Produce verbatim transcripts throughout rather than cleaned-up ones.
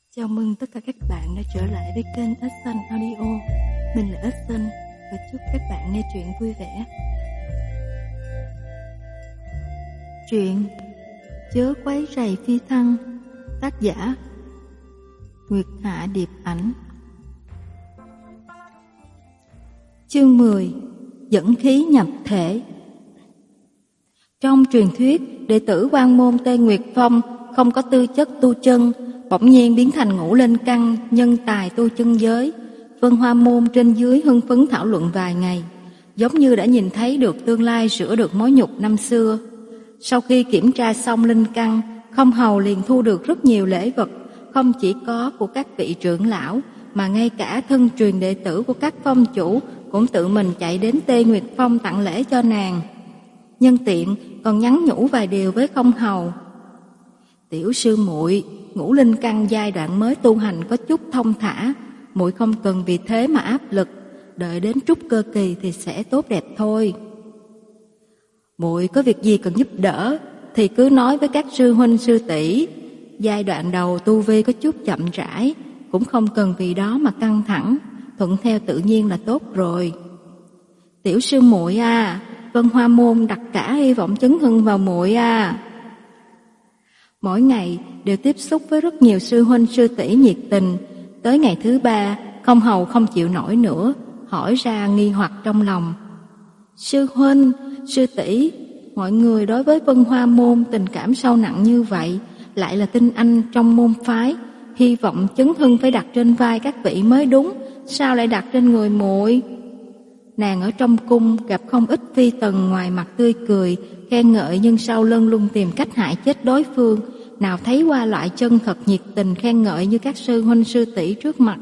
Chào mừng tất cả các bạn đã trở lại với kênh Ếch Xanh Audio. Mình là Ếch Xanh và chúc các bạn nghe truyện vui vẻ. Truyện Chớ quấy rầy phi thăng, tác giả Nguyệt Hạ Điệp Ảnh. Chương mười. Dẫn khí nhập thể. Trong truyền thuyết, đệ tử Quan Môn tên Nguyệt Phong không có tư chất tu chân, bỗng nhiên biến thành Ngũ Linh Căn, nhân tài tu chân giới. Vân Hoa Môn trên dưới hưng phấn thảo luận vài ngày, giống như đã nhìn thấy được tương lai rửa được mối nhục năm xưa. Sau khi kiểm tra xong linh căn, Không Hầu liền thu được rất nhiều lễ vật, không chỉ có của các vị trưởng lão, mà ngay cả thân truyền đệ tử của các phong chủ cũng tự mình chạy đến Tê Nguyệt Phong tặng lễ cho nàng. Nhân tiện còn nhắn nhủ vài điều với Không Hầu. Tiểu sư muội, Ngũ Linh Căn giai đoạn mới tu hành có chút thông thả, muội không cần vì thế mà áp lực, đợi đến trúc cơ kỳ thì sẽ tốt đẹp thôi. Muội có việc gì cần giúp đỡ thì cứ nói với các sư huynh sư tỷ. Giai đoạn đầu tu vi có chút chậm rãi, cũng không cần vì đó mà căng thẳng, thuận theo tự nhiên là tốt rồi. Tiểu sư muội à, Vân Hoa Môn đặt cả hy vọng chấn hưng vào muội à. Mỗi ngày đều tiếp xúc với rất nhiều sư huynh sư tỷ nhiệt tình. Tới ngày thứ ba, Không Hầu không chịu nổi nữa, hỏi ra nghi hoặc trong lòng. Sư huynh, sư tỷ, mọi người đối với Vân Hoa Môn tình cảm sâu nặng như vậy, lại là tinh anh trong môn phái, hy vọng chấn hưng phải đặt trên vai các vị mới đúng, sao lại đặt trên người muội? Nàng ở trong cung gặp không ít phi tần, ngoài mặt tươi cười khen ngợi, nhưng sau lưng luôn tìm cách hại chết đối phương, nào thấy qua loại chân thật nhiệt tình khen ngợi như các sư huynh sư tỷ trước mặt.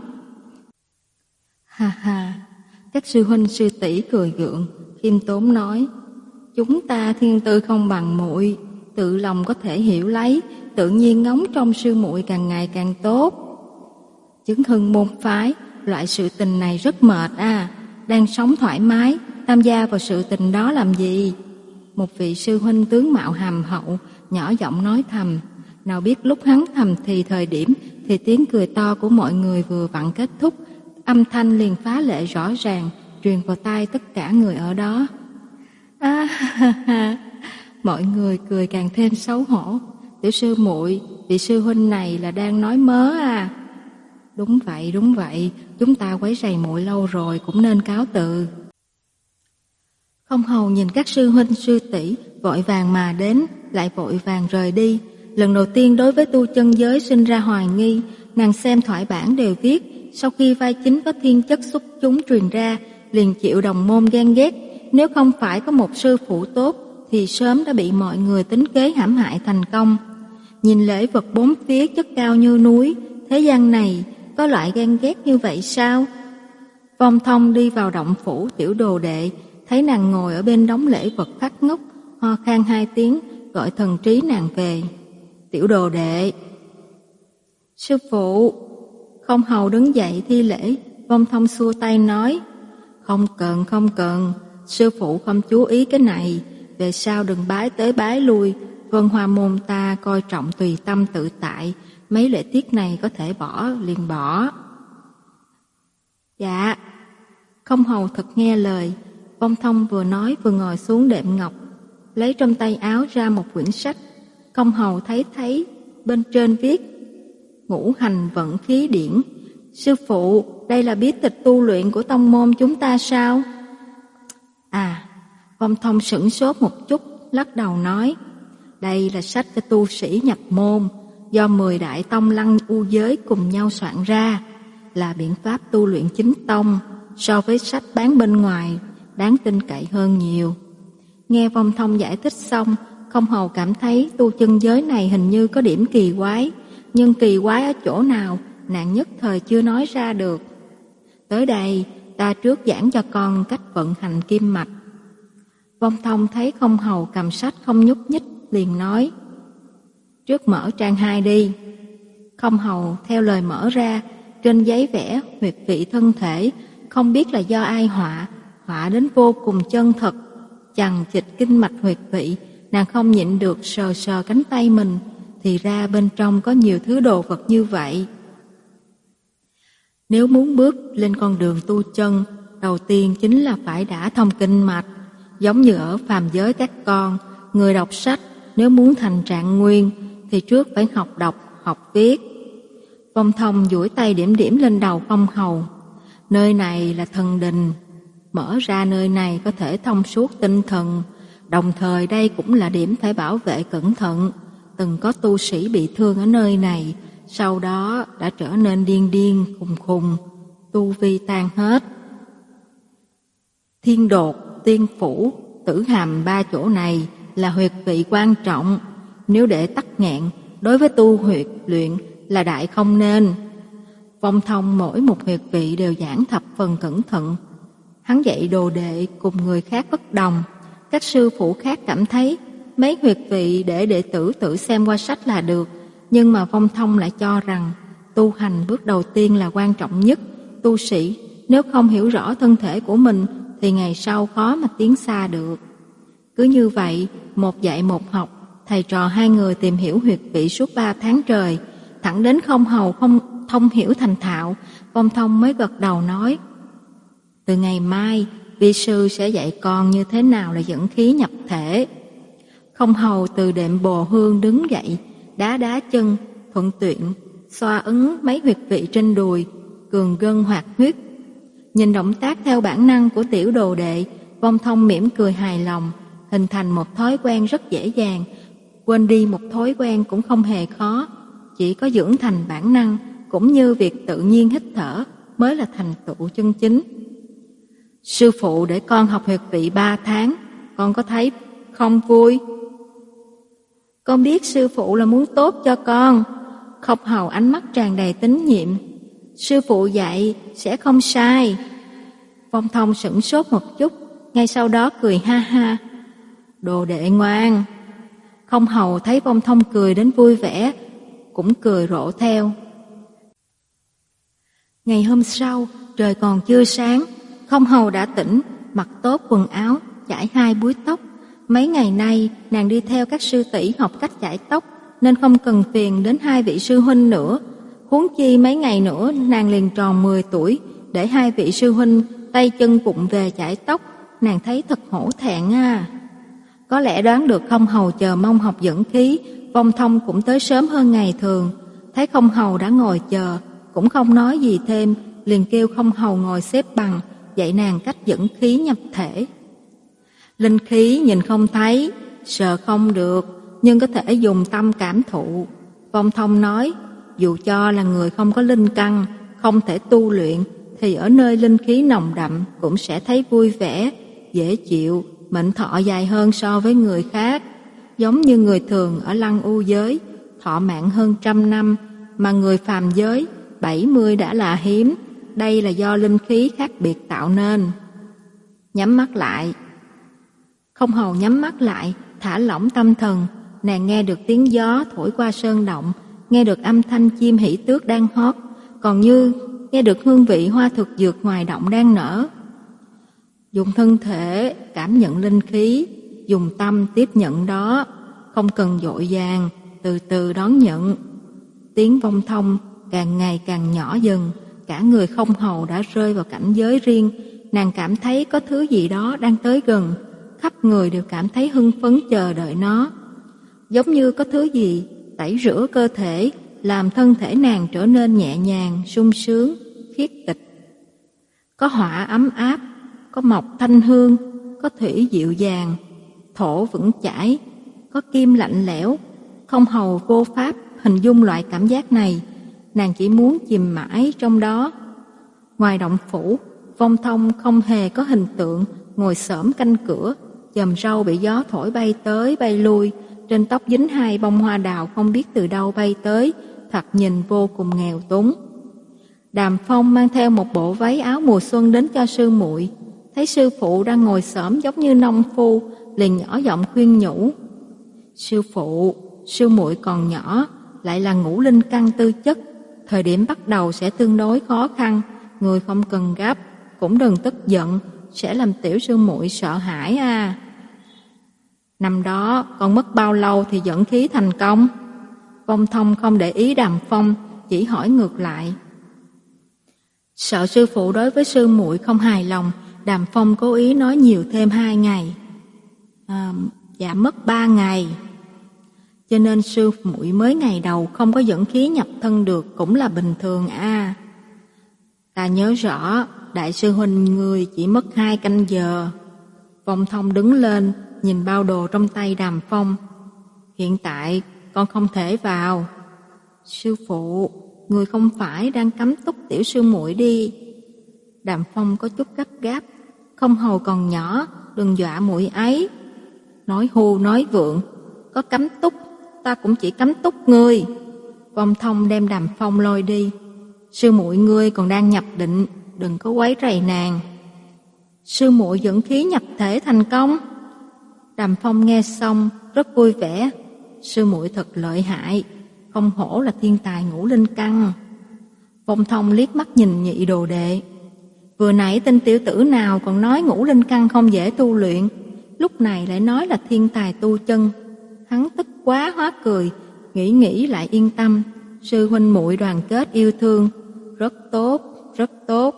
Ha ha, các sư huynh sư tỷ cười gượng, khiêm tốn nói: chúng ta thiên tư không bằng muội, tự lòng có thể hiểu lấy, tự nhiên ngóng trong sư muội càng ngày càng tốt. Chứng hưng môn phái, loại sự tình này rất mệt à, đang sống thoải mái, tham gia vào sự tình đó làm gì? Một vị sư huynh tướng mạo hàm hậu, nhỏ giọng nói thầm. Nào biết lúc hắn thầm thì thời điểm, thì tiếng cười to của mọi người vừa vặn kết thúc, âm thanh liền phá lệ rõ ràng, truyền vào tai tất cả người ở đó. À, ha, ha. Mọi người cười càng thêm xấu hổ. Tiểu sư muội, vị sư huynh này là đang nói mớ à? Đúng vậy, đúng vậy, chúng ta quấy rầy muội lâu rồi, cũng nên cáo từ. Không Hầu nhìn các sư huynh sư tỷ vội vàng mà đến, lại vội vàng rời đi. Lần đầu tiên đối với tu chân giới sinh ra hoài nghi, nàng xem thoại bản đều viết, sau khi vai chính có thiên chất xuất chúng truyền ra, liền chịu đồng môn ghen ghét. Nếu không phải có một sư phụ tốt, thì sớm đã bị mọi người tính kế hãm hại thành công. Nhìn lễ vật bốn phía chất cao như núi, thế gian này có loại ghen ghét như vậy sao? Vong Thông đi vào động phủ tiểu đồ đệ, thấy nàng ngồi ở bên đống lễ vật phát ngốc, ho khan hai tiếng, gọi thần trí nàng về. Tiểu đồ đệ. Sư phụ. Không Hầu đứng dậy thi lễ. Vong Thông xua tay nói: Không cần, không cần, sư phụ không chú ý cái này, về sau đừng bái tới bái lui, Vân Hoa Môn ta coi trọng tùy tâm tự tại, mấy lễ tiết này có thể bỏ liền bỏ. Dạ. Không Hầu thật nghe lời. Vong Thông vừa nói vừa ngồi xuống đệm ngọc, lấy trong tay áo ra một quyển sách. Không Hầu thấy thấy bên trên viết Ngũ Hành Vận Khí Điển. Sư phụ, đây là bí tịch tu luyện của tông môn chúng ta sao? À, Vong Thông sửng sốt một chút, lắc đầu nói: Đây là sách cho tu sĩ nhập môn, do mười đại tông lăng u giới cùng nhau soạn ra, là biện pháp tu luyện chính tông, so với sách bán bên ngoài đáng tin cậy hơn nhiều. Nghe Vong Thông giải thích xong, Không Hầu cảm thấy tu chân giới này hình như có điểm kỳ quái, nhưng kỳ quái ở chỗ nào nàng nhất thời chưa nói ra được. Tới đây, ta trước giảng cho con cách vận hành kim mạch. Vong Thông thấy Không Hầu cầm sách không nhúc nhích, liền nói: Trước mở trang hai đi. Không Hầu theo lời mở ra, trên giấy vẽ huyệt vị thân thể, không biết là do ai họa, họa đến vô cùng chân thật, chằng chịt kinh mạch huyệt vị. Nàng không nhịn được sờ sờ cánh tay mình, thì ra bên trong có nhiều thứ đồ vật như vậy. Nếu muốn bước lên con đường tu chân, đầu tiên chính là phải đã thông kinh mạch. Giống như ở phàm giới các con, người đọc sách nếu muốn thành trạng nguyên thì trước phải học đọc, học viết. Vong Thông duỗi tay điểm điểm lên đầu Phong Hầu. Nơi này là thần đình, mở ra nơi này có thể thông suốt tinh thần, đồng thời đây cũng là điểm phải bảo vệ cẩn thận. Từng có tu sĩ bị thương ở nơi này, sau đó đã trở nên điên điên, khùng khùng, tu vi tan hết. Thiên đột, tiên phủ, tử hàm ba chỗ này là huyệt vị quan trọng. Nếu để tắc nghẹn, đối với tu huyệt luyện là đại không nên. Vong Thông mỗi một huyệt vị đều giảng thập phần cẩn thận. Hắn dạy đồ đệ cùng người khác bất đồng. Các sư phụ khác cảm thấy mấy huyệt vị để đệ tử tự xem qua sách là được, nhưng mà Vong Thông lại cho rằng tu hành bước đầu tiên là quan trọng nhất. Tu sĩ nếu không hiểu rõ thân thể của mình thì ngày sau khó mà tiến xa được. Cứ như vậy, một dạy một học, thầy trò hai người tìm hiểu huyệt vị suốt ba tháng trời, thẳng đến Không Hầu không thông hiểu thành thạo, Vong Thông mới gật đầu nói: từ ngày mai, vi sư sẽ dạy con như thế nào là dẫn khí nhập thể. Không Hầu từ đệm bồ hương đứng dậy, đá đá chân, thuận tiện xoa ấn mấy huyệt vị trên đùi, cường gân hoạt huyết. Nhìn động tác theo bản năng của tiểu đồ đệ, Vong Thông mỉm cười hài lòng, hình thành một thói quen rất dễ dàng. Quên đi một thói quen cũng không hề khó, chỉ có dưỡng thành bản năng, cũng như việc tự nhiên hít thở mới là thành tựu chân chính. Sư phụ để con học huyệt vị ba tháng, con có thấy không vui? Con biết sư phụ là muốn tốt cho con. Không Hầu ánh mắt tràn đầy tín nhiệm. Sư phụ dạy sẽ không sai. Vong Thông sửng sốt một chút, ngay sau đó cười ha ha. Đồ đệ ngoan. Không Hầu thấy Vong Thông cười đến vui vẻ, cũng cười rộ theo. Ngày hôm sau, trời còn chưa sáng, Không Hầu đã tỉnh, mặc tốt quần áo, chải hai búi tóc. Mấy ngày nay, nàng đi theo các sư tỷ học cách chải tóc, nên không cần phiền đến hai vị sư huynh nữa. Huống chi mấy ngày nữa, nàng liền tròn mười tuổi, để hai vị sư huynh tay chân vụng về chải tóc, nàng thấy thật hổ thẹn à. Có lẽ đoán được Không Hầu chờ mong học dẫn khí, Vong Thông cũng tới sớm hơn ngày thường. Thấy Không Hầu đã ngồi chờ, cũng không nói gì thêm, liền kêu Không Hầu ngồi xếp bằng, dạy nàng cách dẫn khí nhập thể. Linh khí nhìn không thấy, sờ không được, nhưng có thể dùng tâm cảm thụ. Vong Thông nói, dù cho là người không có linh căn, không thể tu luyện, thì ở nơi linh khí nồng đậm cũng sẽ thấy vui vẻ, dễ chịu, mệnh thọ dài hơn so với người khác. Giống như người thường ở Lăng U giới, thọ mạng hơn trăm năm, mà người phàm giới, bảy mươi đã là hiếm. Đây là do linh khí khác biệt tạo nên. Nhắm mắt lại. Không Hầu nhắm mắt lại, thả lỏng tâm thần. Nàng nghe được tiếng gió thổi qua sơn động, nghe được âm thanh chim hỉ tước đang hót, còn như nghe được hương vị hoa thực dược ngoài động đang nở. Dùng thân thể cảm nhận linh khí, dùng tâm tiếp nhận đó, không cần vội vàng, từ từ đón nhận. Tiếng Vong Thông càng ngày càng nhỏ dần, cả người Không Hầu đã rơi vào cảnh giới riêng. Nàng cảm thấy có thứ gì đó đang tới gần, khắp người đều cảm thấy hưng phấn chờ đợi nó. Giống như có thứ gì tẩy rửa cơ thể, làm thân thể nàng trở nên nhẹ nhàng, sung sướng, khiết tịch. Có hỏa ấm áp, có mộc thanh hương, có thủy dịu dàng, thổ vững chãi, có kim lạnh lẽo. Không Hầu vô pháp hình dung loại cảm giác này, nàng chỉ muốn chìm mãi trong đó. Ngoài động phủ, Vong Thông không hề có hình tượng ngồi xổm canh cửa, chòm râu bị gió thổi bay tới bay lui, trên tóc dính hai bông hoa đào không biết từ đâu bay tới, thật nhìn vô cùng nghèo túng. Đàm Phong mang theo một bộ váy áo mùa xuân đến cho sư muội, thấy sư phụ đang ngồi xổm giống như nông phu, liền nhỏ giọng khuyên nhủ. Sư phụ, sư muội còn nhỏ, lại là ngũ linh căn tư chất, thời điểm bắt đầu sẽ tương đối khó khăn, người không cần gấp, cũng đừng tức giận, sẽ làm tiểu sư muội sợ hãi à. Năm đó con mất bao lâu thì dẫn khí thành công? Vong Thông không để ý Đàm Phong, chỉ hỏi ngược lại. Sợ sư phụ đối với sư muội không hài lòng, Đàm Phong cố ý nói nhiều thêm hai ngày. À, dạ mất ba ngày. Cho nên sư muội mới ngày đầu không có dẫn khí nhập thân được cũng là bình thường a. À. Ta nhớ rõ, đại sư huynh ngươi chỉ mất hai canh giờ. Vong Thông đứng lên, nhìn bao đồ trong tay Đàm Phong. Hiện tại con không thể vào. Sư phụ, người không phải đang cấm túc tiểu sư muội đi. Đàm Phong có chút gấp gáp. Không hầu còn nhỏ, đừng dọa muội ấy. Nói hù nói vượng, có cấm túc, ta cũng chỉ cấm túc ngươi. Vong Thông đem Đàm Phong lôi đi. Sư muội ngươi còn đang nhập định, đừng có quấy rầy nàng. Sư muội dẫn khí nhập thể thành công. Đàm Phong nghe xong rất vui vẻ. Sư muội thật lợi hại, không hổ là thiên tài ngũ linh căn. Vong Thông liếc mắt nhìn nhị đồ đệ. Vừa nãy tên tiểu tử nào còn nói ngũ linh căn không dễ tu luyện, lúc này lại nói là thiên tài tu chân. Hắn tức quá hóa cười, nghĩ nghĩ lại yên tâm. Sư huynh muội đoàn kết yêu thương, rất tốt, rất tốt.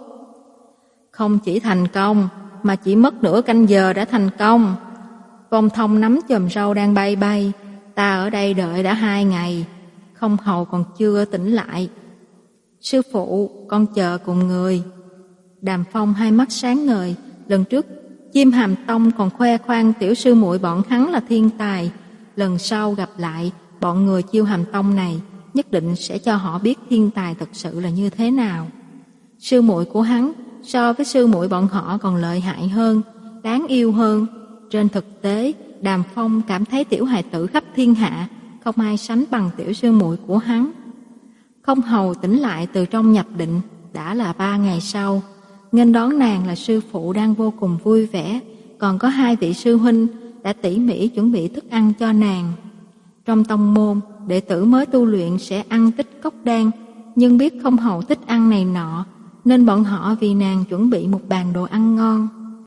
Không chỉ thành công, mà chỉ mất nửa canh giờ đã thành công. Vong Thông nắm chòm râu đang bay bay. Ta ở đây đợi đã hai ngày, không hầu còn chưa tỉnh lại. Sư phụ, con chờ cùng người. Đàm Phong hai mắt sáng ngời. Lần trước Chim Hàm Tông còn khoe khoang tiểu sư muội bọn hắn là thiên tài. Lần sau gặp lại bọn người Chiêu Hàm Tông này, nhất định sẽ cho họ biết thiên tài thật sự là như thế nào. Sư muội của hắn so với sư muội bọn họ còn lợi hại hơn, đáng yêu hơn. Trên thực tế, Đàm Phong cảm thấy tiểu hài tử khắp thiên hạ không ai sánh bằng tiểu sư muội của hắn. Không hầu tỉnh lại từ trong nhập định đã là ba ngày sau. Nghênh đón nàng là sư phụ đang vô cùng vui vẻ, còn có hai vị sư huynh đã tỉ mỉ chuẩn bị thức ăn cho nàng. Trong tông môn, đệ tử mới tu luyện sẽ ăn tích cốc đan, nhưng biết không hầu thích ăn này nọ, nên bọn họ vì nàng chuẩn bị một bàn đồ ăn ngon.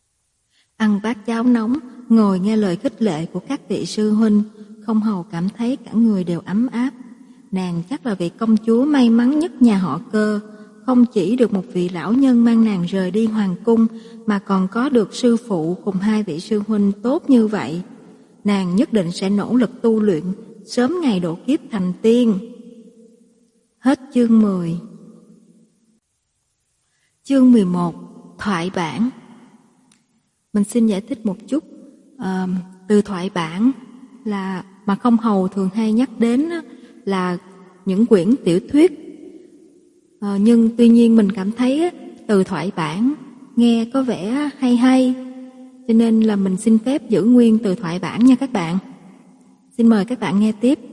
Ăn bát cháo nóng, ngồi nghe lời khích lệ của các vị sư huynh, không hầu cảm thấy cả người đều ấm áp. Nàng chắc là vị công chúa may mắn nhất nhà họ Cơ, không chỉ được một vị lão nhân mang nàng rời đi hoàng cung, mà còn có được sư phụ cùng hai vị sư huynh tốt như vậy. Nàng nhất định sẽ nỗ lực tu luyện, sớm ngày độ kiếp thành tiên. Hết chương mười. Chương mười một. Thoại bản. Mình xin giải thích một chút. À, từ thoại bản là mà không hầu thường hay nhắc đến là những quyển tiểu thuyết. À, nhưng tuy nhiên mình cảm thấy từ thoại bản nghe có vẻ hay hay, cho nên là mình xin phép giữ nguyên từ thoại bản nha các bạn. Xin mời các bạn nghe tiếp.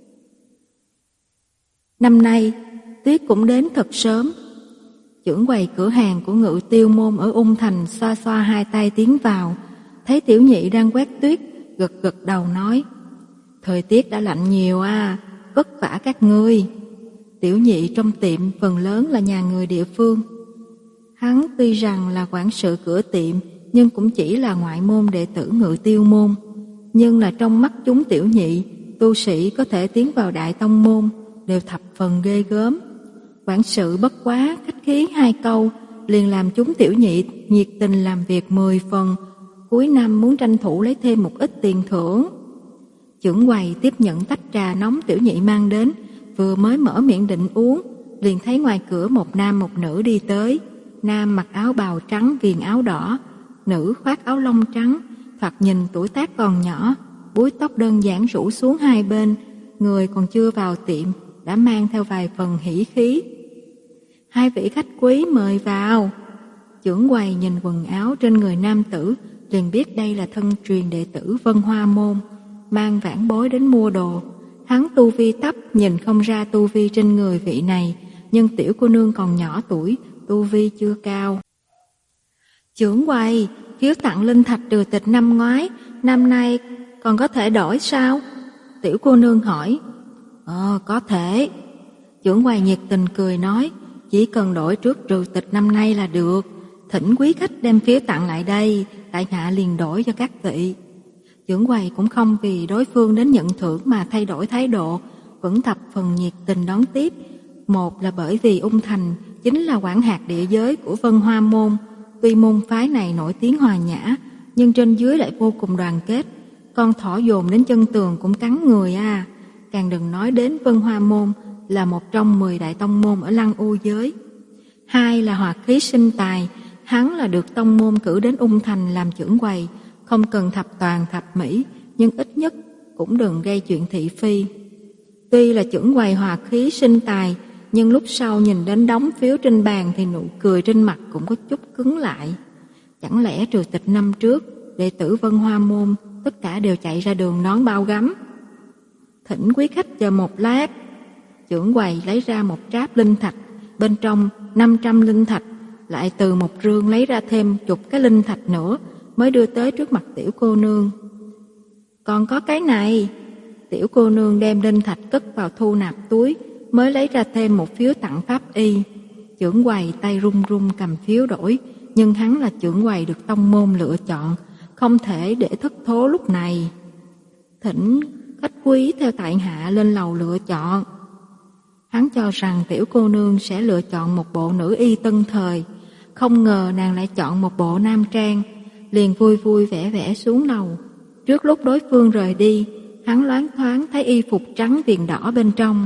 Năm nay tuyết cũng đến thật sớm. Trưởng quầy cửa hàng của Ngự Tiêu Môn ở Ung Thành xoa xoa hai tay tiến vào, thấy tiểu nhị đang quét tuyết, gật gật đầu nói: thời tiết đã lạnh nhiều à, vất vả các ngươi. Tiểu nhị trong tiệm phần lớn là nhà người địa phương. Hắn tuy rằng là quản sự cửa tiệm, nhưng cũng chỉ là ngoại môn đệ tử Ngự Tiêu Môn. Nhưng là trong mắt chúng tiểu nhị, tu sĩ có thể tiến vào đại tông môn đều thập phần ghê gớm. Quản sự bất quá khách khí hai câu, liền làm chúng tiểu nhị nhiệt tình làm việc mười phần, cuối năm muốn tranh thủ lấy thêm một ít tiền thưởng. Trưởng quầy tiếp nhận tách trà nóng tiểu nhị mang đến, vừa mới mở miệng định uống, liền thấy ngoài cửa một nam một nữ đi tới. Nam mặc áo bào trắng viền áo đỏ, nữ khoác áo lông trắng, thoạt nhìn tuổi tác còn nhỏ, búi tóc đơn giản rủ xuống hai bên, người còn chưa vào tiệm đã mang theo vài phần hỉ khí. Hai vị khách quý mời vào. Trưởng quầy nhìn quần áo trên người nam tử, liền biết đây là thân truyền đệ tử Vân Hoa Môn, mang vãn bối đến mua đồ. Hắn tu vi thấp, nhìn không ra tu vi trên người vị này, nhưng tiểu cô nương còn nhỏ tuổi, tu vi chưa cao. Trưởng quầy, phiếu tặng linh thạch trừ tịch năm ngoái, năm nay còn có thể đổi sao? Tiểu cô nương hỏi. Ờ, có thể. Trưởng quầy nhiệt tình cười nói, chỉ cần đổi trước trừ tịch năm nay là được. Thỉnh quý khách đem phiếu tặng lại đây, tại hạ liền đổi cho các vị. Trưởng quầy cũng không vì đối phương đến nhận thưởng mà thay đổi thái độ, vẫn thập phần nhiệt tình đón tiếp. Một là bởi vì Ung Thành chính là quản hạt địa giới của Vân Hoa Môn. Tuy môn phái này nổi tiếng hòa nhã, nhưng trên dưới lại vô cùng đoàn kết. Con thỏ dồn đến chân tường cũng cắn người à. Càng đừng nói đến Vân Hoa Môn là một trong mười đại tông môn ở Lăng U giới. Hai là hoạt khí sinh tài, hắn là được tông môn cử đến Ung Thành làm trưởng quầy, không cần thập toàn thập mỹ, nhưng ít nhất cũng đừng gây chuyện thị phi. Tuy là trưởng quầy hoạt khí sinh tài, nhưng lúc sau nhìn đến đống phiếu trên bàn thì nụ cười trên mặt cũng có chút cứng lại. Chẳng lẽ trừ tịch năm trước, đệ tử Vân Hoa Môn tất cả đều chạy ra đường đón bao gấm? Thỉnh quý khách chờ một lát. Trưởng quầy lấy ra một tráp linh thạch, bên trong năm trăm linh thạch, lại từ một rương lấy ra thêm chục cái linh thạch nữa, mới đưa tới trước mặt tiểu cô nương. Còn có cái này. Tiểu cô nương đem linh thạch cất vào thu nạp túi, mới lấy ra thêm một phiếu tặng pháp y. Trưởng quầy tay run run cầm phiếu đổi, nhưng hắn là trưởng quầy được tông môn lựa chọn, không thể để thất thố lúc này. Thỉnh khách quý theo tại hạ lên lầu lựa chọn. Hắn cho rằng tiểu cô nương sẽ lựa chọn một bộ nữ y tân thời, không ngờ nàng lại chọn một bộ nam trang, liền vui vui vẻ vẻ xuống lầu. Trước lúc đối phương rời đi, hắn loáng thoáng thấy y phục trắng viền đỏ bên trong.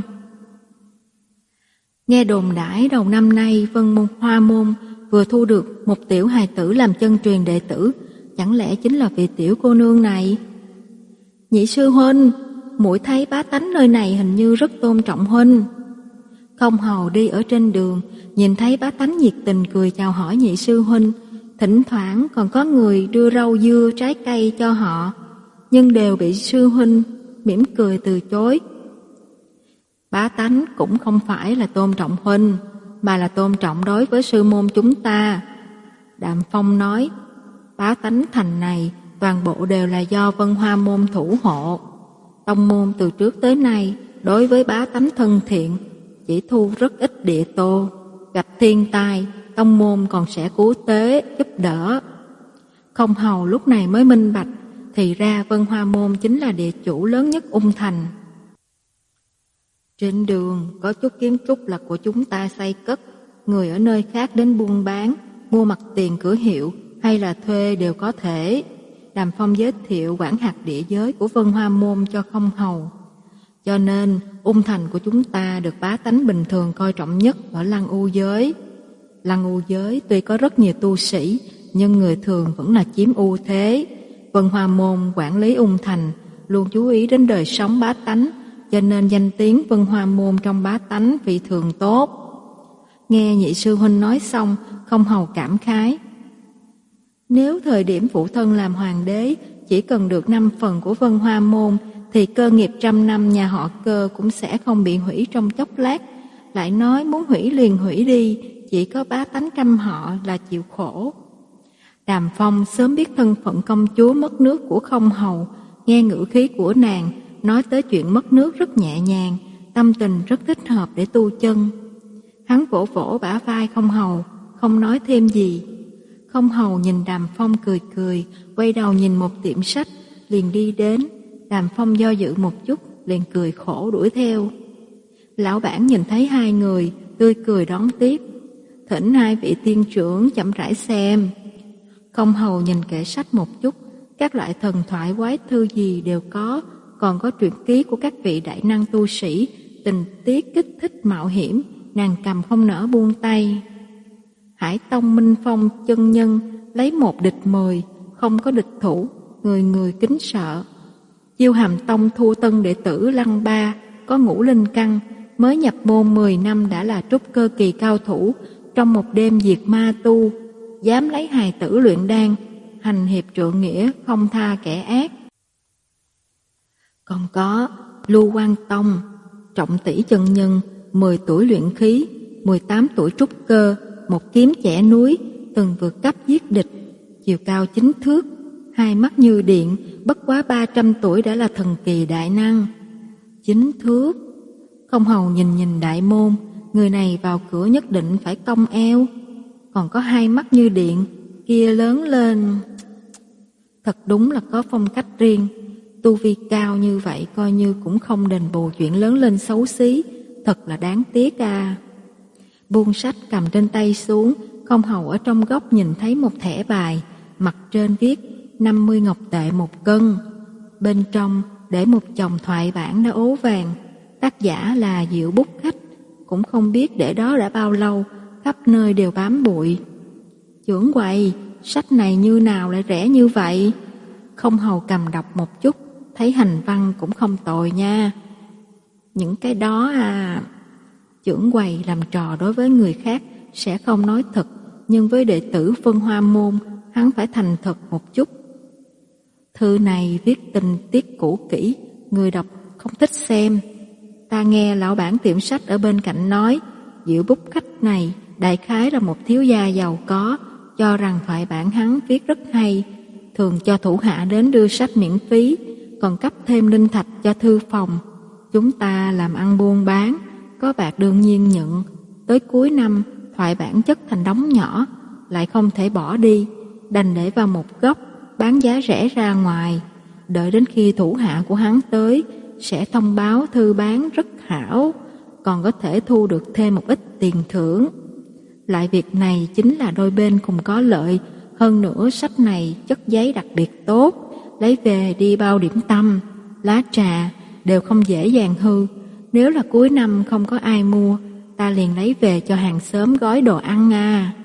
Nghe đồn đãi đầu năm nay Vân Môn Hoa Môn vừa thu được một tiểu hài tử làm chân truyền đệ tử, chẳng lẽ chính là vị tiểu cô nương này? Nhị sư huynh, muội thấy bá tánh nơi này hình như rất tôn trọng huynh. Không hầu đi ở trên đường, nhìn thấy bá tánh nhiệt tình cười chào hỏi nhị sư huynh, thỉnh thoảng còn có người đưa rau dưa trái cây cho họ, nhưng đều bị sư huynh mỉm cười từ chối. Bá tánh cũng không phải là tôn trọng huynh, mà là tôn trọng đối với sư môn chúng ta. Đàm Phong nói, bá tánh thành này toàn bộ đều là do Vân Hoa Môn thủ hộ. Tông môn từ trước tới nay đối với bá tánh thân thiện, chỉ thu rất ít địa tô, gặp thiên tai, tông môn còn sẽ cứu tế, giúp đỡ. Không hầu lúc này mới minh bạch, thì ra Vân Hoa Môn chính là địa chủ lớn nhất Ung Thành. Trên đường có chút kiến trúc là của chúng ta xây cất, người ở nơi khác đến buôn bán, mua mặt tiền cửa hiệu hay là thuê đều có thể. Đàm Phong giới thiệu quản hạt địa giới của Vân Hoa Môn cho Không hầu. Cho nên Ung Thành của chúng ta được bá tánh bình thường coi trọng nhất ở Lăng U giới. Lăng U giới tuy có rất nhiều tu sĩ, nhưng người thường vẫn là chiếm ưu thế. Vân Hoa Môn quản lý Ung Thành, luôn chú ý đến đời sống bá tánh, cho nên danh tiếng Vân Hoa Môn trong bá tánh phi thường tốt. Nghe nhị sư huynh nói xong, Không hầu cảm khái. Nếu thời điểm phụ thân làm hoàng đế chỉ cần được năm phần của Vân Hoa Môn, thì cơ nghiệp trăm năm nhà họ Cơ cũng sẽ không bị hủy trong chốc lát. Lại nói muốn hủy liền hủy đi, chỉ có bá tánh trăm họ là chịu khổ. Đàm Phong sớm biết thân phận công chúa mất nước của Không hầu, nghe ngữ khí của nàng nói tới chuyện mất nước rất nhẹ nhàng, tâm tình rất thích hợp để tu chân. Hắn vỗ vỗ bả vai Không hầu, không nói thêm gì. Không hầu nhìn Đàm Phong cười cười, quay đầu nhìn một tiệm sách, liền đi đến. Đàm Phong do dự một chút, liền cười khổ đuổi theo. Lão bản nhìn thấy hai người, tươi cười đón tiếp. Thỉnh hai vị tiên trưởng chậm rãi xem. Không hầu nhìn kệ sách một chút, các loại thần thoại quái thư gì đều có, còn có truyện ký của các vị đại năng tu sĩ, tình tiết kích thích mạo hiểm, nàng cầm không nỡ buông tay. Hải Tông Minh Phong chân nhân lấy một địch mười, không có địch thủ, người người kính sợ. Chiêu Hàm Tông thu tân đệ tử Lăng Ba, có ngũ linh căn, mới nhập môn mười năm đã là trúc cơ kỳ cao thủ, trong một đêm diệt ma tu, dám lấy hài tử luyện đan, hành hiệp trượng nghĩa, không tha kẻ ác. Còn có Lưu Quang Tông, trọng tỷ chân nhân, mười tuổi luyện khí, mười tám tuổi trúc cơ, một kiếm chẻ núi, từng vượt cấp giết địch, chiều cao chín thước, hai mắt như điện, bất quá ba trăm tuổi đã là thần kỳ đại năng. Chín thước, Không hầu nhìn nhìn đại môn, người này vào cửa nhất định phải cong eo. Còn có hai mắt như điện, kia lớn lên. Thật đúng là có phong cách riêng, tu vi cao như vậy coi như cũng không đền bù chuyện lớn lên xấu xí, thật là đáng tiếc à. buông sách cầm trên tay xuống, Không Hầu ở trong góc nhìn thấy một thẻ bài, mặt trên viết năm mươi ngọc tệ một cân. Bên trong để một chồng thoại bản đã ố vàng, tác giả là Diệu Bút Khách, cũng không biết để đó đã bao lâu, khắp nơi đều bám bụi. Trưởng quầy, sách này như nào lại rẻ như vậy? Không Hầu cầm đọc một chút, thấy hành văn cũng không tồi nha. Những cái đó à... Trưởng quầy làm trò đối với người khác sẽ không nói thật, nhưng với đệ tử Vân Hoa Môn, hắn phải thành thật một chút. Thư này viết tình tiết cũ kỹ, người đọc không thích xem. Ta nghe lão bản tiệm sách ở bên cạnh nói, Diệu Bút Khách này đại khái là một thiếu gia giàu có, cho rằng thoại bản hắn viết rất hay, thường cho thủ hạ đến đưa sách miễn phí, còn cấp thêm linh thạch cho thư phòng. Chúng ta làm ăn buôn bán, có bạc đương nhiên nhận. Tới cuối năm, thoại bản chất thành đống nhỏ, lại không thể bỏ đi, đành để vào một góc, bán giá rẻ ra ngoài. Đợi đến khi thủ hạ của hắn tới, sẽ thông báo thư bán rất hảo, còn có thể thu được thêm một ít tiền thưởng. Lại việc này chính là đôi bên cùng có lợi, hơn nữa sách này chất giấy đặc biệt tốt, lấy về đi bao điểm tâm, lá trà đều không dễ dàng hư. Nếu là cuối năm không có ai mua, ta liền lấy về cho hàng xóm gói đồ ăn à.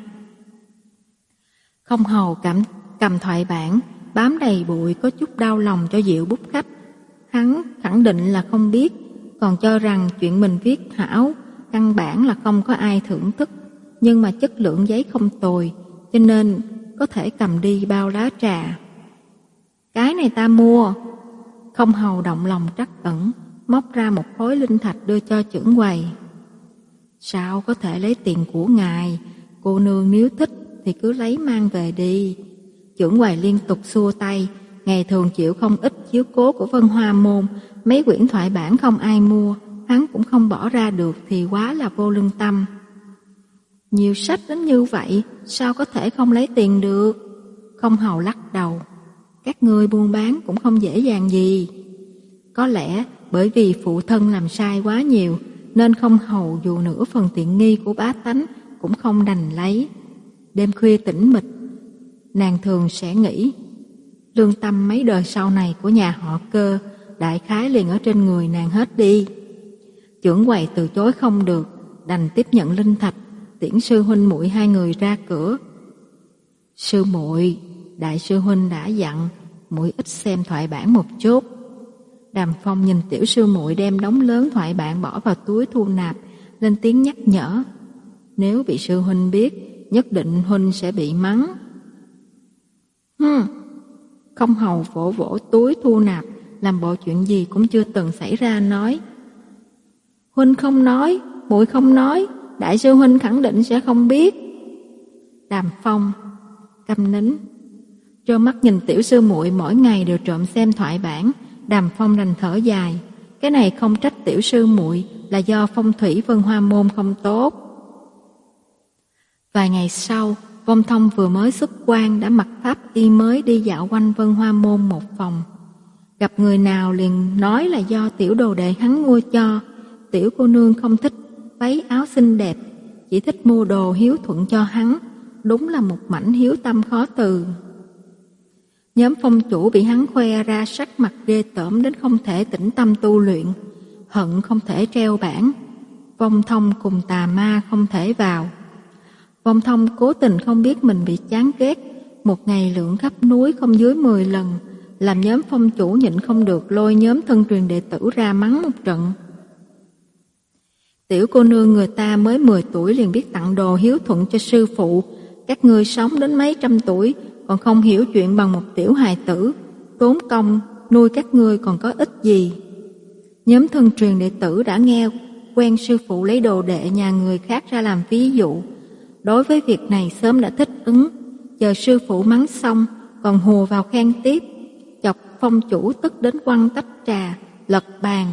Không Hầu cảm cầm thoại bản, bám đầy bụi, có chút đau lòng cho Diệu Bút Khách. Hắn khẳng định là không biết, còn cho rằng chuyện mình viết hảo, căn bản là không có ai thưởng thức, nhưng mà chất lượng giấy không tồi, cho nên có thể cầm đi bao lá trà. Cái này ta mua. Không Hầu động lòng trắc ẩn, móc ra một khối linh thạch đưa cho trưởng quầy. Sao có thể lấy tiền của ngài, cô nương nếu thích thì cứ lấy mang về đi. Trưởng quầy liên tục xua tay, ngày thường chịu không ít chiếu cố của Vân Hoa Môn, mấy quyển thoại bản không ai mua, hắn cũng không bỏ ra được thì quá là vô lương tâm. Nhiều sách đến như vậy, sao có thể không lấy tiền được? Không Hầu lắc đầu. Các ngươi buôn bán cũng không dễ dàng gì. Có lẽ bởi vì phụ thân làm sai quá nhiều, nên Không Hầu dù nửa phần tiện nghi của bá tánh cũng không đành lấy. Đêm khuya tĩnh mịch, nàng thường sẽ nghĩ, lương tâm mấy đời sau này của nhà họ Cơ đại khái liền ở trên người nàng hết đi. Trưởng quầy từ chối không được, đành tiếp nhận linh thạch, tiễn sư huynh muội hai người ra cửa. Sư muội, đại sư huynh đã dặn, muội ít xem thoại bản một chút. Đàm Phong nhìn tiểu sư muội đem đống lớn thoại bản bỏ vào túi thu nạp, lên tiếng nhắc nhở. Nếu bị sư huynh biết, nhất định huynh sẽ bị mắng. Hừm. Không Hầu vỗ vỗ túi thu nạp, làm bộ chuyện gì cũng chưa từng xảy ra nói. Huynh không nói, muội không nói, đại sư huynh khẳng định sẽ không biết. Đàm Phong câm nín, trơ mắt nhìn tiểu sư muội mỗi ngày đều trộm xem thoại bản. Đàm Phong đành thở dài, cái này không trách tiểu sư muội, là do phong thủy Vân Hoa Môn không tốt. Vài ngày sau, Vong Thông vừa mới xuất quan đã mặc pháp y mới đi dạo quanh Vân Hoa Môn một vòng. Gặp người nào liền nói là do tiểu đồ đệ hắn mua cho. Tiểu cô nương không thích váy áo xinh đẹp, chỉ thích mua đồ hiếu thuận cho hắn. Đúng là một mảnh hiếu tâm khó từ. Nhóm phong chủ bị hắn khoe ra sắc mặt ghê tởm đến không thể tĩnh tâm tu luyện, hận không thể treo bảng. Vong Thông cùng tà ma không thể vào. Vong Thông cố tình không biết mình bị chán ghét, một ngày lượn khắp núi không dưới mười lần, làm nhóm phong chủ nhịn không được lôi nhóm thân truyền đệ tử ra mắng một trận. Tiểu cô nương người ta mới mười tuổi liền biết tặng đồ hiếu thuận cho sư phụ, các ngươi sống đến mấy trăm tuổi còn không hiểu chuyện bằng một tiểu hài tử, tốn công nuôi các ngươi còn có ích gì. Nhóm thân truyền đệ tử đã nghe quen sư phụ lấy đồ đệ nhà người khác ra làm ví dụ, đối với việc này sớm đã thích ứng, chờ sư phụ mắng xong còn hùa vào khen tiếp, chọc phong chủ tức đến quăng tách trà, lật bàn.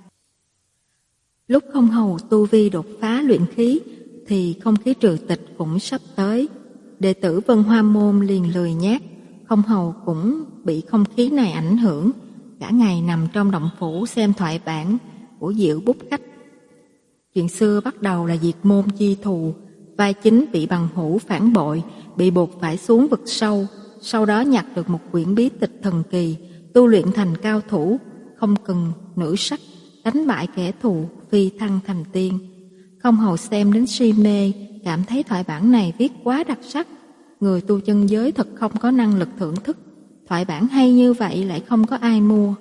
Lúc Không Hầu tu vi đột phá luyện khí thì không khí trừ tịch cũng sắp tới. Đệ tử Vân Hoa Môn liền lười nhác, Không Hầu cũng bị không khí này ảnh hưởng, cả ngày nằm trong động phủ xem thoại bản của Diệu Bút Khách. Chuyện xưa bắt đầu là diệt môn chi thù, vai chính bị bằng hữu phản bội, bị buộc phải xuống vực sâu, sau đó nhặt được một quyển bí tịch thần kỳ, tu luyện thành cao thủ, không cần nữ sắc, đánh bại kẻ thù, phi thăng thành tiên. Không hầu xem đến si mê, cảm thấy thoại bản này viết quá đặc sắc. Người tu chân giới thật không có năng lực thưởng thức, thoại bản hay như vậy lại không có ai mua.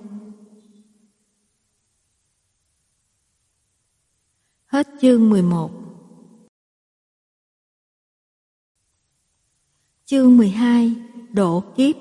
Hết chương mười một. Chương mười hai. Độ kiếp.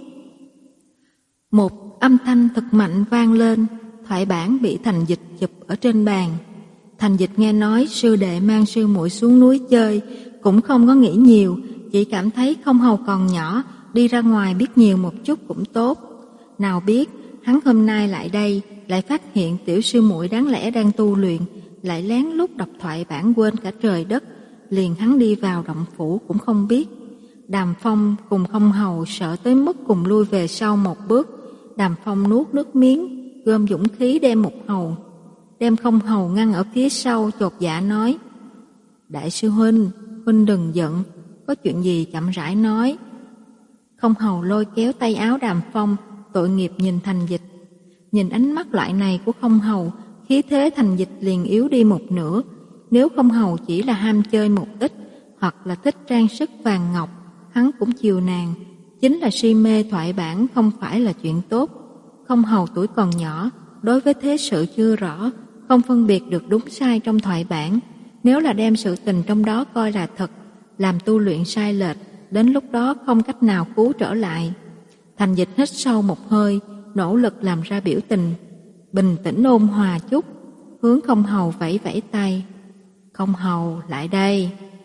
Một âm thanh thật mạnh vang lên, thoại bản bị Thành Dịch chụp ở trên bàn. Thành Dịch nghe nói sư đệ mang sư muội xuống núi chơi, cũng không có nghĩ nhiều, chỉ cảm thấy không hầu còn nhỏ, đi ra ngoài biết nhiều một chút cũng tốt. Nào biết, hắn hôm nay lại đây, lại phát hiện tiểu sư muội đáng lẽ đang tu luyện, lại lén lút đọc thoại bản quên cả trời đất, liền hắn đi vào động phủ cũng không biết. Đàm Phong cùng Không Hầu sợ tới mức cùng lui về sau một bước. Đàm Phong nuốt nước miếng, gom dũng khí đem một hầu, đem Không Hầu ngăn ở phía sau, chột dạ nói: Đại sư huynh, huynh đừng giận, có chuyện gì chậm rãi nói. Không Hầu lôi kéo tay áo Đàm Phong, tội nghiệp nhìn Thành Dịch. Nhìn ánh mắt loại này của Không Hầu, khí thế Thành Dịch liền yếu đi một nửa. Nếu Không Hầu chỉ là ham chơi một ít, hoặc là thích trang sức vàng ngọc, hắn cũng chiều nàng. Chính là si mê thoại bản không phải là chuyện tốt. Không Hầu tuổi còn nhỏ, đối với thế sự chưa rõ, không phân biệt được đúng sai trong thoại bản. Nếu là đem sự tình trong đó coi là thật, làm tu luyện sai lệch, đến lúc đó không cách nào cứu trở lại. Thành Dịch hít sâu một hơi, nỗ lực làm ra biểu tình bình tĩnh ôn hòa chút, hướng Không Hầu vẫy vẫy tay. Không Hầu, lại đây.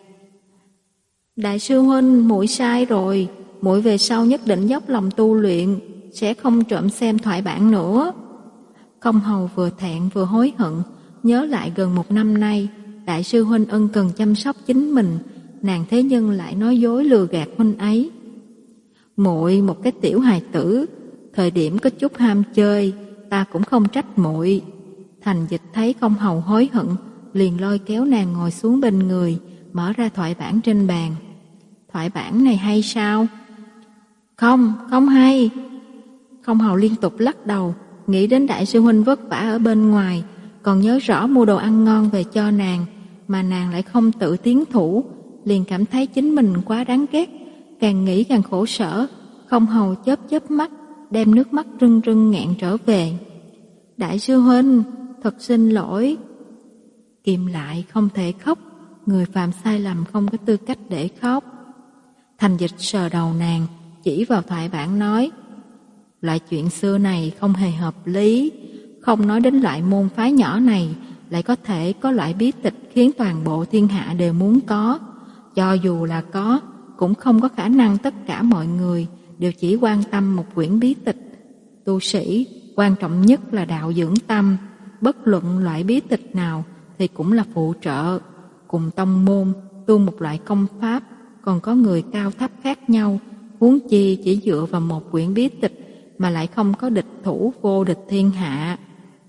Đại sư huynh, muội sai rồi, muội về sau nhất định dốc lòng tu luyện, sẽ không trộm xem thoại bản nữa. Không Hầu vừa thẹn vừa hối hận, nhớ lại gần một năm nay, đại sư huynh ân cần chăm sóc chính mình, nàng thế nhân lại nói dối lừa gạt huynh ấy. Muội một cái tiểu hài tử, thời điểm có chút ham chơi, ta cũng không trách muội. Thành Dịch thấy Không Hầu hối hận, liền lôi kéo nàng ngồi xuống bên người, mở ra thoại bản trên bàn. Thoại bản này hay sao? Không, không hay. Không Hầu liên tục lắc đầu, nghĩ đến đại sư huynh vất vả ở bên ngoài, còn nhớ rõ mua đồ ăn ngon về cho nàng, mà nàng lại không tự tiến thủ, liền cảm thấy chính mình quá đáng ghét, càng nghĩ càng khổ sở. Không Hầu chớp chớp mắt, đem nước mắt rưng rưng nghẹn trở về. Đại sư huynh, thật xin lỗi. Kìm lại, không thể khóc, người phạm sai lầm không có tư cách để khóc. Thành Dịch sờ đầu nàng, chỉ vào thoại bản nói: Loại chuyện xưa này không hề hợp lý, không nói đến loại môn phái nhỏ này, lại có thể có loại bí tịch khiến toàn bộ thiên hạ đều muốn có. Cho dù là có, cũng không có khả năng tất cả mọi người đều chỉ quan tâm một quyển bí tịch. Tu sĩ, quan trọng nhất là đạo dưỡng tâm, bất luận loại bí tịch nào thì cũng là phụ trợ. Cùng tông môn, tu một loại công pháp, còn có người cao thấp khác nhau, huống chi chỉ dựa vào một quyển bí tịch mà lại không có địch thủ vô địch thiên hạ.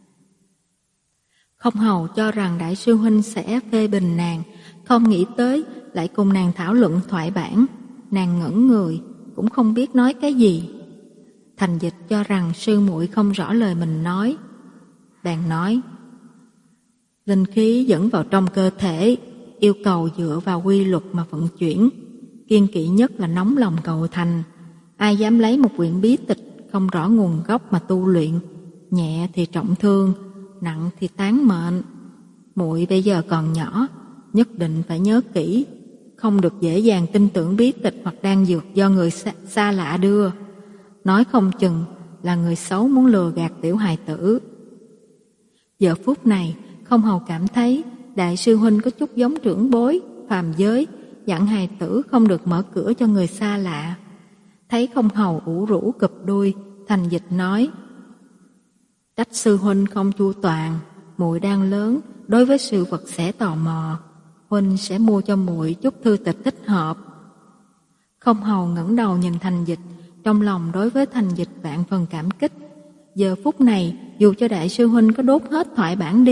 Không Hầu cho rằng đại sư huynh sẽ phê bình nàng, không nghĩ tới lại cùng nàng thảo luận thoại bản. Nàng ngẩn người, cũng không biết nói cái gì. Thành Dịch cho rằng sư muội không rõ lời mình nói, bèn nói: Linh khí dẫn vào trong cơ thể, yêu cầu dựa vào quy luật mà vận chuyển, kiên kỵ nhất là nóng lòng cầu thành. Ai dám lấy một quyển bí tịch không rõ nguồn gốc mà tu luyện, nhẹ thì trọng thương, nặng thì tán mệnh. Muội bây giờ còn nhỏ, nhất định phải nhớ kỹ, không được dễ dàng tin tưởng bí tịch hoặc đan dược do người xa, xa lạ đưa. Nói không chừng là người xấu muốn lừa gạt tiểu hài tử. Giờ phút này, Không Hầu cảm thấy đại sư huynh có chút giống trưởng bối, phàm giới, dặn hài tử không được mở cửa cho người xa lạ. Thấy Không Hầu ủ rũ cụp đuôi, Thành Dịch nói: Trách sư huynh không chu toàn, muội đang lớn, đối với sự vật sẽ tò mò, huynh sẽ mua cho muội chút thư tịch thích hợp. Không Hầu ngẩng đầu nhìn Thành Dịch, trong lòng đối với Thành Dịch vạn phần cảm kích. Giờ phút này, dù cho đại sư huynh có đốt hết thoại bản đi,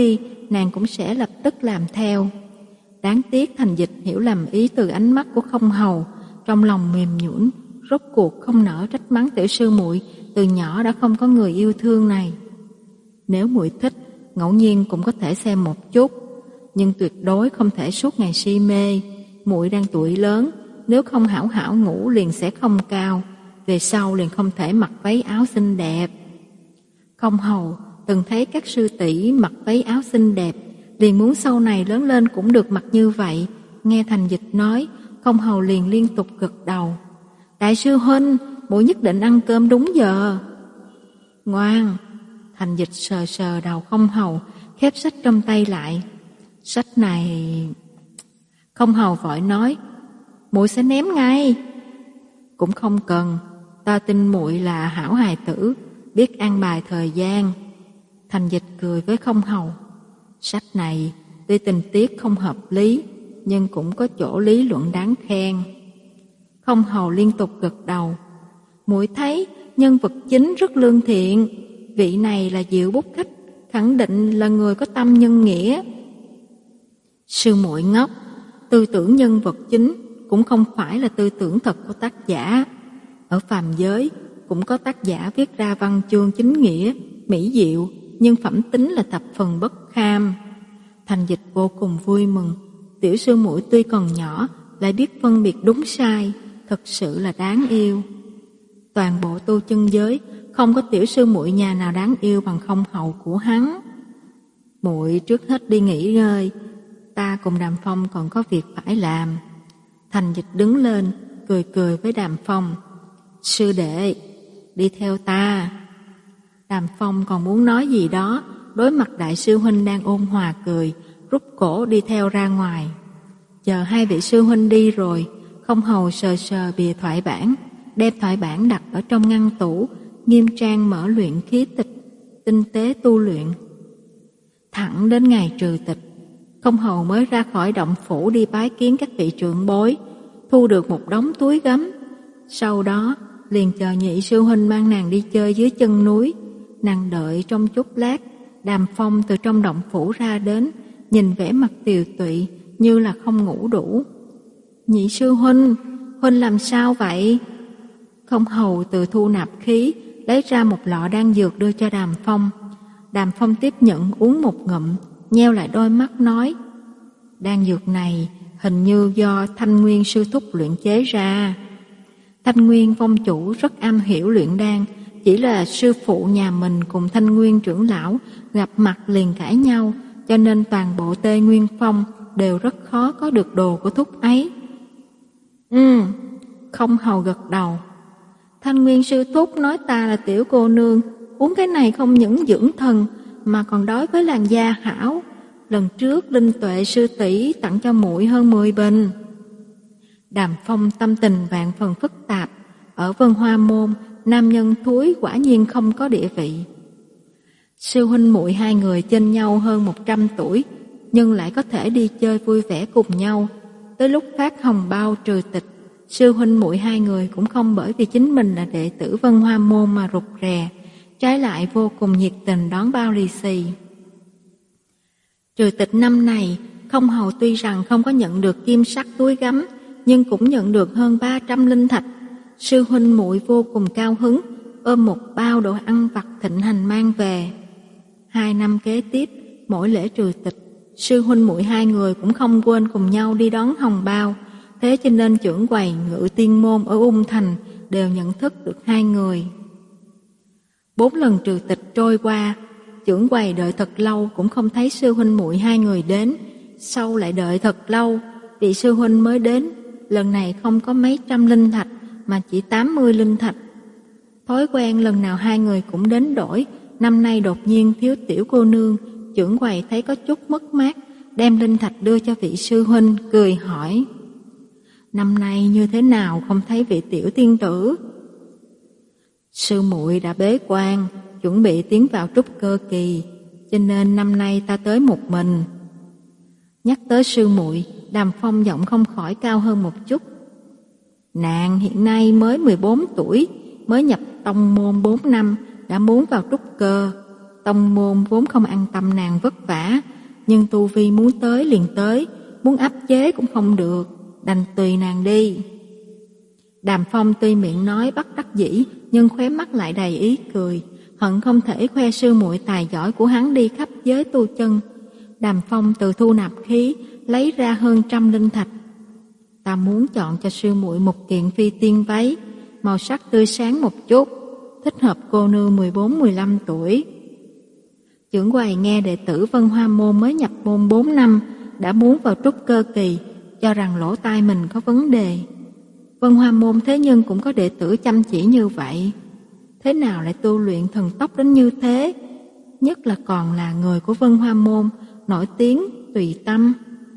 nàng cũng sẽ lập tức làm theo. Đáng tiếc Thành Dịch hiểu lầm ý từ ánh mắt của Không Hầu, trong lòng mềm nhũn, rốt cuộc không nỡ trách mắng tiểu sư muội từ nhỏ đã không có người yêu thương này. Nếu muội thích, ngẫu nhiên cũng có thể xem một chút, nhưng tuyệt đối không thể suốt ngày si mê. Muội đang tuổi lớn, nếu không hảo hảo ngủ liền sẽ không cao, về sau liền không thể mặc váy áo xinh đẹp. Không Hầu từng thấy các sư tỷ mặc váy áo xinh đẹp, liền muốn sau này lớn lên cũng được mặc như vậy. Nghe Thành Dịch nói, Không Hầu liền liên tục gật đầu. Đại sư huynh, muội nhất định ăn cơm đúng giờ. Ngoan. Thành Dịch sờ sờ đầu Không Hầu, khép sách trong tay lại. Sách này... Không Hầu vội nói, muội sẽ ném ngay. Cũng không cần, ta tin muội là hảo hài tử, biết an bài thời gian. Thành Dịch cười với Không Hầu. Sách này tuy tình tiết không hợp lý, nhưng cũng có chỗ lý luận đáng khen. Không Hầu liên tục gật đầu. Muội thấy nhân vật chính rất lương thiện, vị này là Diệu Bút Khách, khẳng định là người có tâm nhân nghĩa. Sư muội ngốc, tư tưởng nhân vật chính cũng không phải là tư tưởng thật của tác giả. Ở phàm giới cũng có tác giả viết ra văn chương chính nghĩa, mỹ diệu, nhưng phẩm tính là thập phần bất kham. Thành Dịch vô cùng vui mừng, tiểu sư muội tuy còn nhỏ lại biết phân biệt đúng sai, thật sự là đáng yêu. Toàn bộ tu chân giới không có tiểu sư muội nhà nào đáng yêu bằng Không Hầu của hắn. Muội trước hết đi nghỉ ngơi, ta cùng Đàm Phong còn có việc phải làm. Thành Dịch đứng lên, cười cười với Đàm Phong. Sư đệ, đi theo ta. Đàm Phong còn muốn nói gì đó, đối mặt đại sư huynh đang ôn hòa cười, rút cổ đi theo ra ngoài. Chờ hai vị sư huynh đi rồi, Không Hầu sờ sờ bìa thoại bản, đem thoại bản đặt ở trong ngăn tủ, nghiêm trang mở luyện khí tịch, tinh tế tu luyện. Thẳng đến ngày trừ tịch, Không Hầu mới ra khỏi động phủ đi bái kiến các vị trưởng bối, thu được một đống túi gấm. Sau đó liền chờ nhị sư huynh mang nàng đi chơi dưới chân núi. Nàng đợi trong chốc lát, Đàm Phong từ trong động phủ ra đến, nhìn vẻ mặt tiều tụy như là không ngủ đủ. Nhị sư huynh, huynh làm sao vậy? Không Hầu từ thu nạp khí lấy ra một lọ đan dược đưa cho Đàm Phong. Đàm Phong tiếp nhận uống một ngụm, nheo lại đôi mắt nói, đan dược này hình như do Thanh Nguyên sư thúc luyện chế ra. Thanh Nguyên phong chủ rất am hiểu luyện đan, chỉ là sư phụ nhà mình cùng Thanh Nguyên trưởng lão gặp mặt liền cãi nhau, cho nên toàn bộ Tê Nguyên Phong đều rất khó có được đồ của thúc ấy. Ừ, Không Hầu gật đầu. Thanh Nguyên sư thúc nói ta là tiểu cô nương, uống cái này không những dưỡng thần mà còn đối với làn da hảo. Lần trước Linh Tuệ sư tỷ tặng cho muội hơn mười bình. Đàm Phong tâm tình vạn phần phức tạp. Ở Vân Hoa Môn, nam nhân thúi quả nhiên không có địa vị. Sư huynh muội hai người chênh nhau hơn một trăm tuổi, nhưng lại có thể đi chơi vui vẻ cùng nhau. Tới lúc phát hồng bao trừ tịch, sư huynh muội hai người cũng không bởi vì chính mình là đệ tử Vân Hoa Môn mà rụt rè, trái lại vô cùng nhiệt tình đón bao lì xì. Trừ tịch năm này, Không Hầu tuy rằng không có nhận được kim sắc túi gấm, nhưng cũng nhận được hơn ba trăm linh thạch. Sư huynh muội vô cùng cao hứng, ôm một bao đồ ăn vặt thịnh hành mang về. Hai năm kế tiếp, mỗi lễ trừ tịch, sư huynh muội hai người cũng không quên cùng nhau đi đón hồng bao. Thế cho nên trưởng quầy Ngự Tiên Môn ở Ung Thành đều nhận thức được hai người. Bốn lần trừ tịch trôi qua, trưởng quầy đợi thật lâu cũng không thấy sư huynh muội hai người đến. Sau lại đợi thật lâu, vị sư huynh mới đến. Lần này không có mấy trăm linh thạch mà chỉ tám mươi linh thạch. Thói quen lần nào hai người cũng đến đổi, năm nay đột nhiên thiếu tiểu cô nương, trưởng quầy thấy có chút mất mát, đem linh thạch đưa cho vị sư huynh, cười hỏi: năm nay như thế nào không thấy vị tiểu tiên tử? Sư muội đã bế quan, chuẩn bị tiến vào trúc cơ kỳ, cho nên năm nay ta tới một mình. Nhắc tới sư muội, Đàm Phong giọng không khỏi cao hơn một chút. Nàng hiện nay mới mười bốn tuổi, mới nhập tông môn bốn năm, đã muốn vào trúc cơ. Tông môn vốn không an tâm nàng vất vả, nhưng tu vi muốn tới liền tới, muốn áp chế cũng không được, đành tùy nàng đi. Đàm Phong tuy miệng nói bất đắc dĩ, nhưng khóe mắt lại đầy ý cười, hận không thể khoe sư muội tài giỏi của hắn đi khắp giới tu chân. Đàm Phong từ thu nạp khí lấy ra hơn trăm linh thạch. Ta muốn chọn cho sư muội một kiện phi tiên váy, màu sắc tươi sáng một chút, thích hợp cô nương mười bốn mười lăm tuổi. Chưởng quầy nghe đệ tử Vân Hoa Môn mới nhập môn bốn năm đã muốn vào trúc cơ kỳ, cho rằng lỗ tai mình có vấn đề. Vân Hoa Môn thế nhưng cũng có đệ tử chăm chỉ như vậy, thế nào lại tu luyện thần tốc đến như thế? Nhất là còn là người của Vân Hoa Môn, nổi tiếng tùy tâm.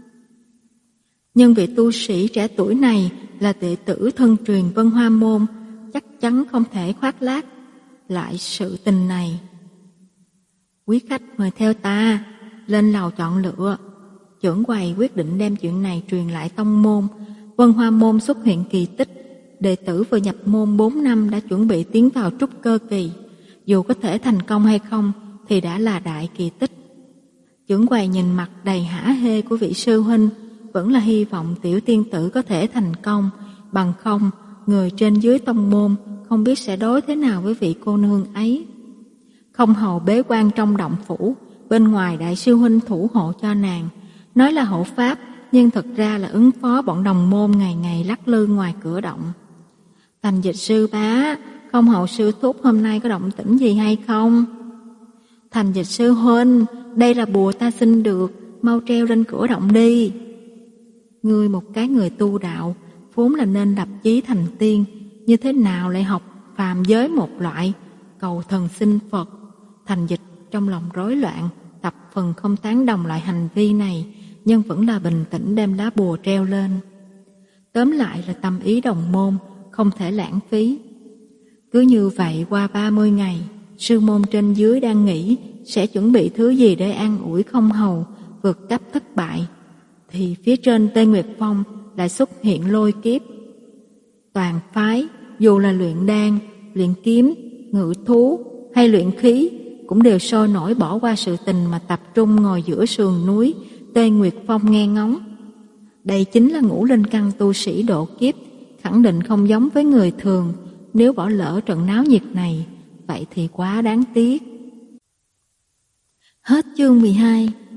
Nhưng vị tu sĩ trẻ tuổi này là đệ tử thân truyền Vân Hoa Môn, chắc chắn không thể khoác lác lại sự tình này. Quý khách mời theo ta, lên lầu chọn lựa. Chưởng quầy quyết định đem chuyện này truyền lại tông môn. Vân Hoa Môn xuất hiện kỳ tích, đệ tử vừa nhập môn bốn năm đã chuẩn bị tiến vào trúc cơ kỳ. Dù có thể thành công hay không thì đã là đại kỳ tích. Chưởng quầy nhìn mặt đầy hả hê của vị sư huynh, vẫn là hy vọng tiểu tiên tử có thể thành công, bằng không người trên dưới tông môn không biết sẽ đối thế nào với vị cô nương ấy. Không hầu bế quan trong động phủ, bên ngoài đại sư huynh thủ hộ cho nàng, nói là hộ pháp, nhưng thật ra là ứng phó bọn đồng môn ngày ngày lắc lư ngoài cửa động. Thành Dịch sư bá, không hầu sư thúc hôm nay có động tĩnh gì hay không? Thành Dịch sư huynh, đây là bùa ta xin được, mau treo lên cửa động đi. Ngươi một cái người tu đạo, vốn là nên lập chí thành tiên, như thế nào lại học phàm giới một loại, cầu thần xin Phật. Thành Dịch trong lòng rối loạn, thập phần không tán đồng loại hành vi này, nhưng vẫn là bình tĩnh đem lá bùa treo lên. Tóm lại là tâm ý đồng môn, không thể lãng phí. Cứ như vậy qua ba mươi ngày, sư môn trên dưới đang nghĩ sẽ chuẩn bị thứ gì để an ủi không hầu, vượt cấp thất bại, thì phía trên Tây Nguyệt Phong lại xuất hiện lôi kiếp. Toàn phái, dù là luyện đan, luyện kiếm, ngự thú hay luyện khí, cũng đều sôi nổi bỏ qua sự tình mà tập trung ngồi giữa sườn núi Tây Nguyệt Phong nghe ngóng. Đây chính là ngũ linh căn tu sĩ độ kiếp, khẳng định không giống với người thường. Nếu bỏ lỡ trận náo nhiệt này, vậy thì quá đáng tiếc. Hết chương mười hai.